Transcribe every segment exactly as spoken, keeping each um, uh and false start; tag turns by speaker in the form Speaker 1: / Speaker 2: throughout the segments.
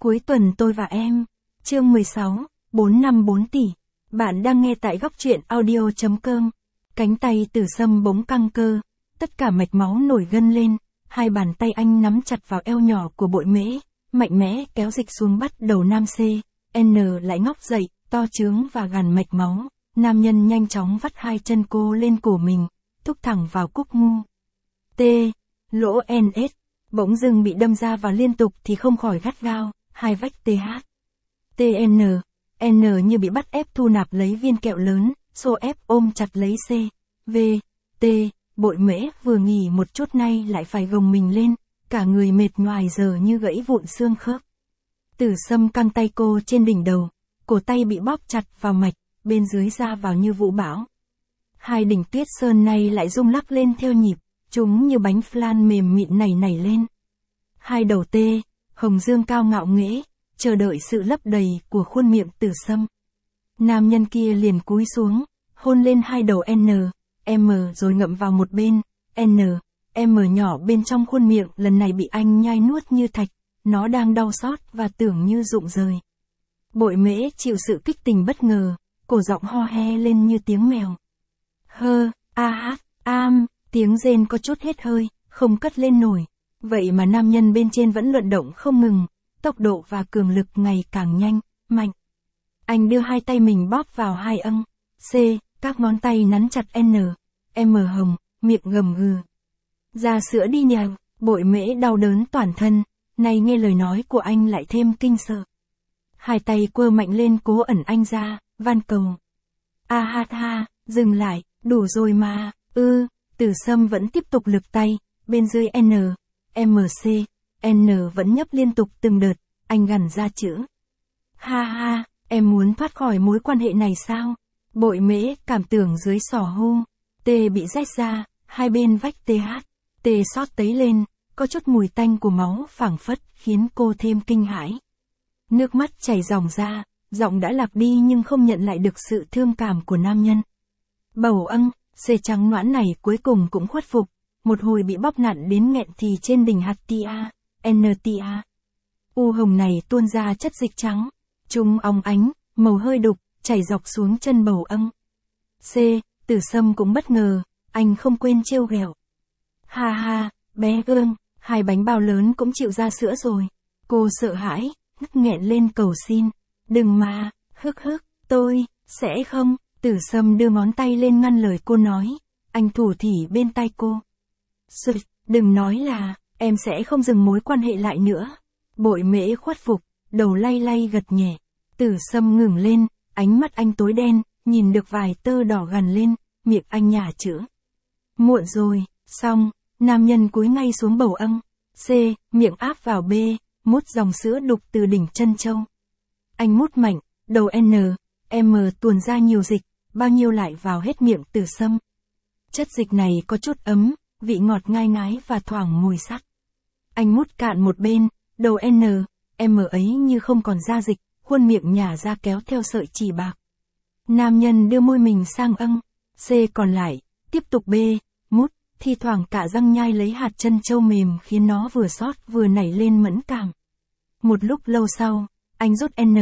Speaker 1: Cuối tuần tôi và em. Chương mười sáu, bốn năm bốn tỷ. Bạn đang nghe tại góc truyện audio.com. Cánh tay Tử Sâm bỗng căng cơ, tất cả mạch máu nổi gân lên, hai bàn tay anh nắm chặt vào eo nhỏ của Bội Mễ, mạnh mẽ kéo dịch xuống bắt đầu nam C, N lại ngóc dậy, to trướng và gằn mạch máu. Nam nhân nhanh chóng vắt hai chân cô lên cổ mình, thúc thẳng vào cúc ngu. T, lỗ N S, bỗng dưng bị đâm ra vào liên tục thì không khỏi gắt gao, hai vách TH. T N, N như bị bắt ép thu nạp lấy viên kẹo lớn, xô ép ôm chặt lấy C, V, T, Bội Mễ vừa nghỉ một chút nay lại phải gồng mình lên, cả người mệt nhoài giờ như gãy vụn xương khớp. Tử Sâm căng tay cô trên đỉnh đầu, cổ tay bị bóp chặt vào mạch, bên dưới ra vào như vũ bão. Hai đỉnh tuyết sơn này lại rung lắc lên theo nhịp, chúng như bánh flan mềm mịn nảy nảy lên. Hai đầu T, hồng dương cao ngạo nghễ, chờ đợi sự lấp đầy của khuôn miệng Tử Sâm. Nam nhân kia liền cúi xuống, hôn lên hai đầu N, M rồi ngậm vào một bên, N, M nhỏ bên trong khuôn miệng lần này bị anh nhai nuốt như thạch, nó đang đau xót và tưởng như rụng rời. Bội Mễ chịu sự kích tình bất ngờ, cổ giọng ho he lên như tiếng mèo. Hơ, a hát, am, tiếng rên có chút hết hơi, không cất lên nổi. Vậy mà nam nhân bên trên vẫn luận động không ngừng, tốc độ và cường lực ngày càng nhanh, mạnh. Anh đưa hai tay mình bóp vào hai âng, C, các ngón tay nắn chặt N, M hồng, miệng gầm gừ. Ra sữa đi nhào, Bội Mễ đau đớn toàn thân, nay nghe lời nói của anh lại thêm kinh sợ. Hai tay quơ mạnh lên cố ẩn anh ra, van cầu. A ha ha, dừng lại, đủ rồi mà, ư, Tử Sâm vẫn tiếp tục lực tay, bên dưới N, M C, N vẫn nhấp liên tục từng đợt, anh gằn ra chữ. Ha ha, em muốn thoát khỏi mối quan hệ này sao? Bội Mễ cảm tưởng dưới sỏ hu, T bị rách ra, hai bên vách TH, T xót tấy lên, có chút mùi tanh của máu phảng phất khiến cô thêm kinh hãi. Nước mắt chảy ròng ra, giọng đã lạc đi nhưng không nhận lại được sự thương cảm của nam nhân. Bầu âng, C trắng noãn này cuối cùng cũng khuất phục, một hồi bị bóp nặn đến nghẹn thì trên đỉnh hạt tia, N tia. U hồng này tuôn ra chất dịch trắng, chúng óng ánh, màu hơi đục, chảy dọc xuống chân bầu âng. C, Tử Sâm cũng bất ngờ, anh không quên trêu ghẹo. Ha ha, bé gương, hai bánh bao lớn cũng chịu ra sữa rồi. Cô sợ hãi, ngất nghẹn lên cầu xin. Đừng mà, hức hức, tôi, sẽ không. Tử Sâm đưa ngón tay lên ngăn lời cô nói. Anh thủ thỉ bên tay cô. Sụt, đừng nói là, em sẽ không dừng mối quan hệ lại nữa. Bội Mễ khuất phục, đầu lay lay gật nhẹ. Tử Sâm ngừng lên, ánh mắt anh tối đen, nhìn được vài tơ đỏ gằn lên, miệng anh nhả chữ. Muộn rồi, xong, nam nhân cúi ngay xuống bầu âng. C, miệng áp vào B, mút dòng sữa đục từ đỉnh chân châu. Anh mút mạnh, đầu N, M tuôn ra nhiều dịch, bao nhiêu lại vào hết miệng Tử Sâm. Chất dịch này có chút ấm, vị ngọt ngai ngái và thoảng mùi sắt. Anh mút cạn một bên, đầu N, M ấy như không còn ra dịch, khuôn miệng nhả ra kéo theo sợi chỉ bạc. Nam nhân đưa môi mình sang âng, C còn lại, tiếp tục B, mút, thi thoảng cả răng nhai lấy hạt chân châu mềm khiến nó vừa xót vừa nảy lên mẫn cảm. Một lúc lâu sau, anh rút N,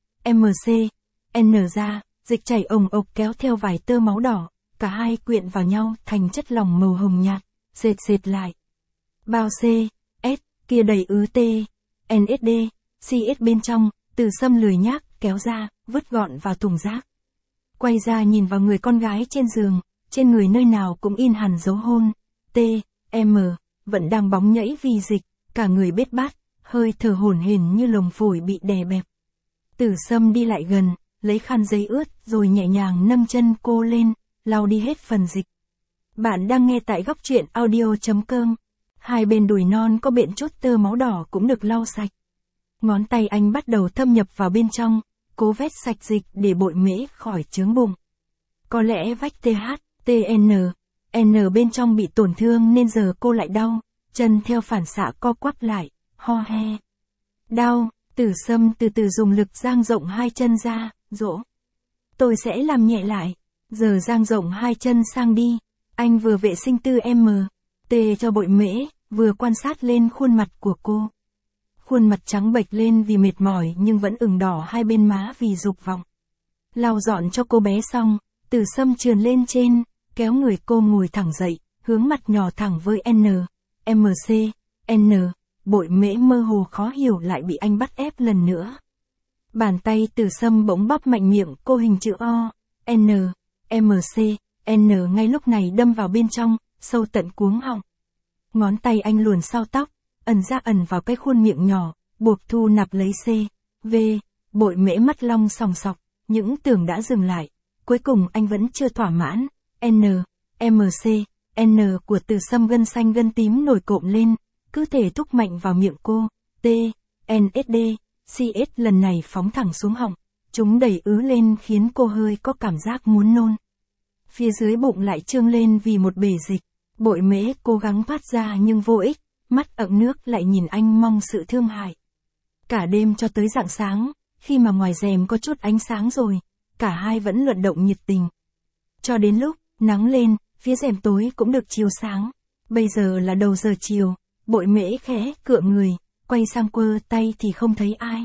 Speaker 1: M C, N ra, dịch chảy ồng ộc kéo theo vài tơ máu đỏ, cả hai quyện vào nhau thành chất lỏng màu hồng nhạt, sệt sệt lại. Bao C, S, kia đầy ứ T, N S D, C S bên trong, Tử Sâm lười nhác, kéo ra, vứt gọn vào thùng rác. Quay ra nhìn vào người con gái trên giường, trên người nơi nào cũng in hẳn dấu hôn, T, M, vẫn đang bóng nhẫy vì dịch, cả người bết bát, hơi thở hổn hển như lồng phổi bị đè bẹp. Tử Sâm đi lại gần, lấy khăn giấy ướt rồi nhẹ nhàng nâng chân cô lên, lau đi hết phần dịch. Bạn đang nghe tại góc truyện audio.com. Hai bên đùi non có bện chút tơ máu đỏ cũng được lau sạch. Ngón tay anh bắt đầu thâm nhập vào bên trong, cố vét sạch dịch để Bội Mễ khỏi chướng bụng. Có lẽ vách TH, T N, N bên trong bị tổn thương nên giờ cô lại đau, chân theo phản xạ co quắp lại, ho he. Đau, Tử Sâm từ từ dùng lực dang rộng hai chân ra, dỗ. Tôi sẽ làm nhẹ lại. Giờ dang rộng hai chân sang đi. Anh vừa vệ sinh tư M, T cho Bội Mễ, vừa quan sát lên khuôn mặt của cô. Khuôn mặt trắng bệch lên vì mệt mỏi nhưng vẫn ửng đỏ hai bên má vì dục vọng. Lau dọn cho cô bé xong, Tử Sâm trườn lên trên, kéo người cô ngồi thẳng dậy, hướng mặt nhỏ thẳng với N, M C, N, Bội Mễ mơ hồ khó hiểu lại bị anh bắt ép lần nữa. Bàn tay Tử Sâm bỗng bóp mạnh miệng cô hình chữ O, N, M C, N ngay lúc này đâm vào bên trong, sâu tận cuống họng. Ngón tay anh luồn sau tóc, ẩn ra ẩn vào cái khuôn miệng nhỏ, buộc thu nạp lấy C, V, Bội Mễ mắt long sòng sọc, những tưởng đã dừng lại. Cuối cùng anh vẫn chưa thỏa mãn, N, M C, N của Tử Sâm gân xanh gân tím nổi cộm lên, cứ thể thúc mạnh vào miệng cô, T, N S D, C S lần này phóng thẳng xuống họng, chúng đẩy ứ lên khiến cô hơi có cảm giác muốn nôn. Phía dưới bụng lại trương lên vì một bể dịch, Bội Mễ cố gắng thoát ra nhưng vô ích, mắt ậm nước lại nhìn anh mong sự thương hại. Cả đêm cho tới rạng sáng, khi mà ngoài rèm có chút ánh sáng rồi, cả hai vẫn luận động nhiệt tình. Cho đến lúc, nắng lên, phía rèm tối cũng được chiếu sáng. Bây giờ là đầu giờ chiều, Bội Mễ khẽ cựa người, quay sang quơ tay thì không thấy ai.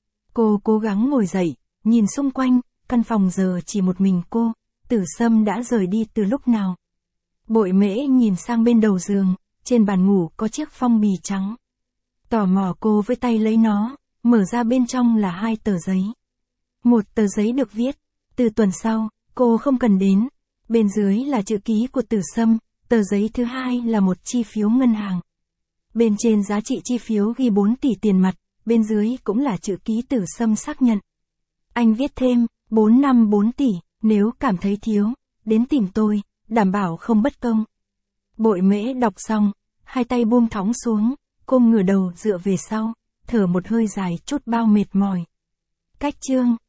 Speaker 1: Cô cố gắng ngồi dậy, nhìn xung quanh, căn phòng giờ chỉ một mình cô, Tử Sâm đã rời đi từ lúc nào. Bội Mễ nhìn sang bên đầu giường, trên bàn ngủ có chiếc phong bì trắng. Tò mò cô với tay lấy nó, mở ra bên trong là hai tờ giấy. Một tờ giấy được viết, từ tuần sau, cô không cần đến. Bên dưới là chữ ký của Tử Sâm, tờ giấy thứ hai là một chi phiếu ngân hàng. Bên trên giá trị chi phiếu ghi bốn tỷ tiền mặt, bên dưới cũng là chữ ký Tử Sâm xác nhận. Anh viết thêm, bốn năm bốn tỷ, nếu cảm thấy thiếu, đến tìm tôi, đảm bảo không bất công. Bội Mễ đọc xong, hai tay buông thõng xuống, cô ngửa đầu dựa về sau, thở một hơi dài chút bao mệt mỏi. Cách chương